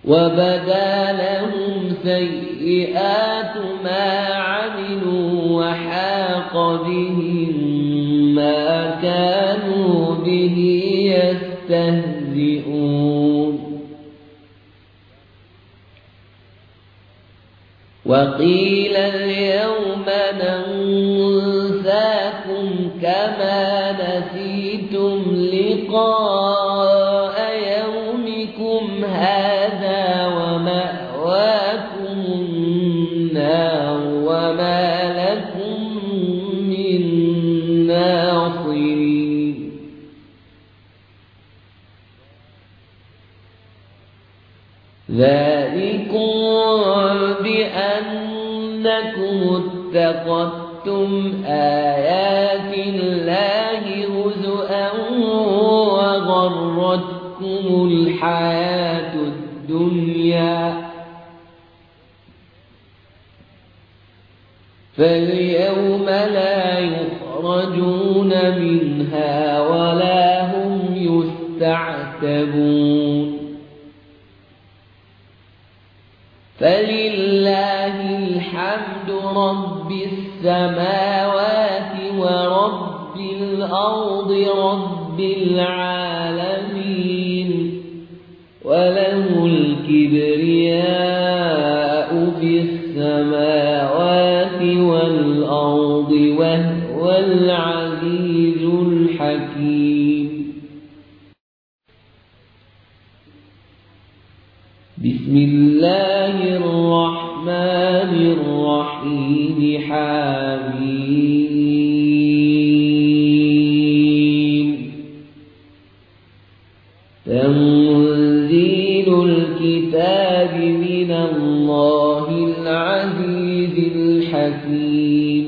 وبدا لهم سيئات ما عملوا وحاق بهم ما كانوا به يستهزئون وقيل اليوم ننساكم كما نسيتم لقاء يومكم هذا ومأواكم النار وما لكم من ناصرين ذلكم بأنكم اتخذتم آيات الله هزؤا وغرتكم الحياة الدنيا فاليوم لا يخرجون منها ولا هم يستعتبون فلله الحمد رب السماوات ورب الأرض رب العالمين وله الكبرياء في السماوات والأرض وهو العزيز الحكيم بسم الله الرحمن الرحيم حميم تنزيل الكتاب من الله العزيز الحكيم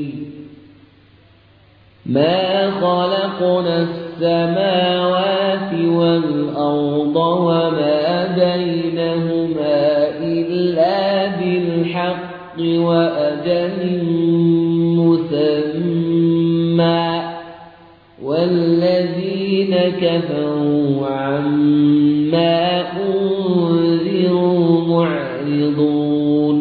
ما خلقنا السماوات والأرض وما بينهما إلا بالحق وأجل مسمى والذين كفروا عما أنذروا معرضون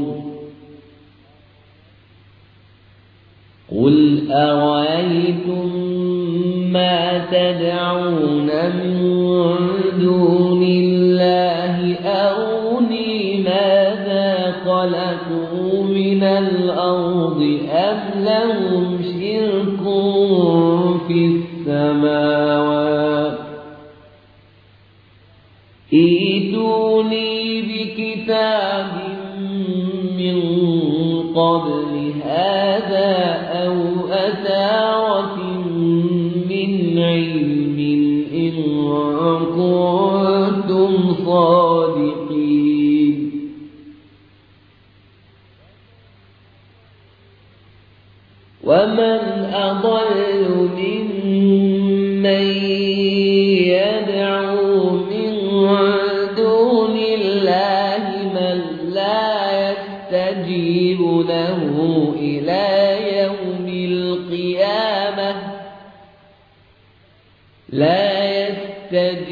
قل أرأيتم ما تدعون من دون الله أروني ماذا خلقوا من الأرض أم لهم شرك في السماوات ائتوني بكتاب من قبل هذا أو أثارة من علم إن كنتم صادقين ومن أضل ممن يدعو من دون الله من لا يستجيب له إلى يوم القيامة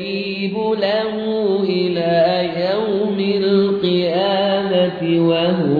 وهو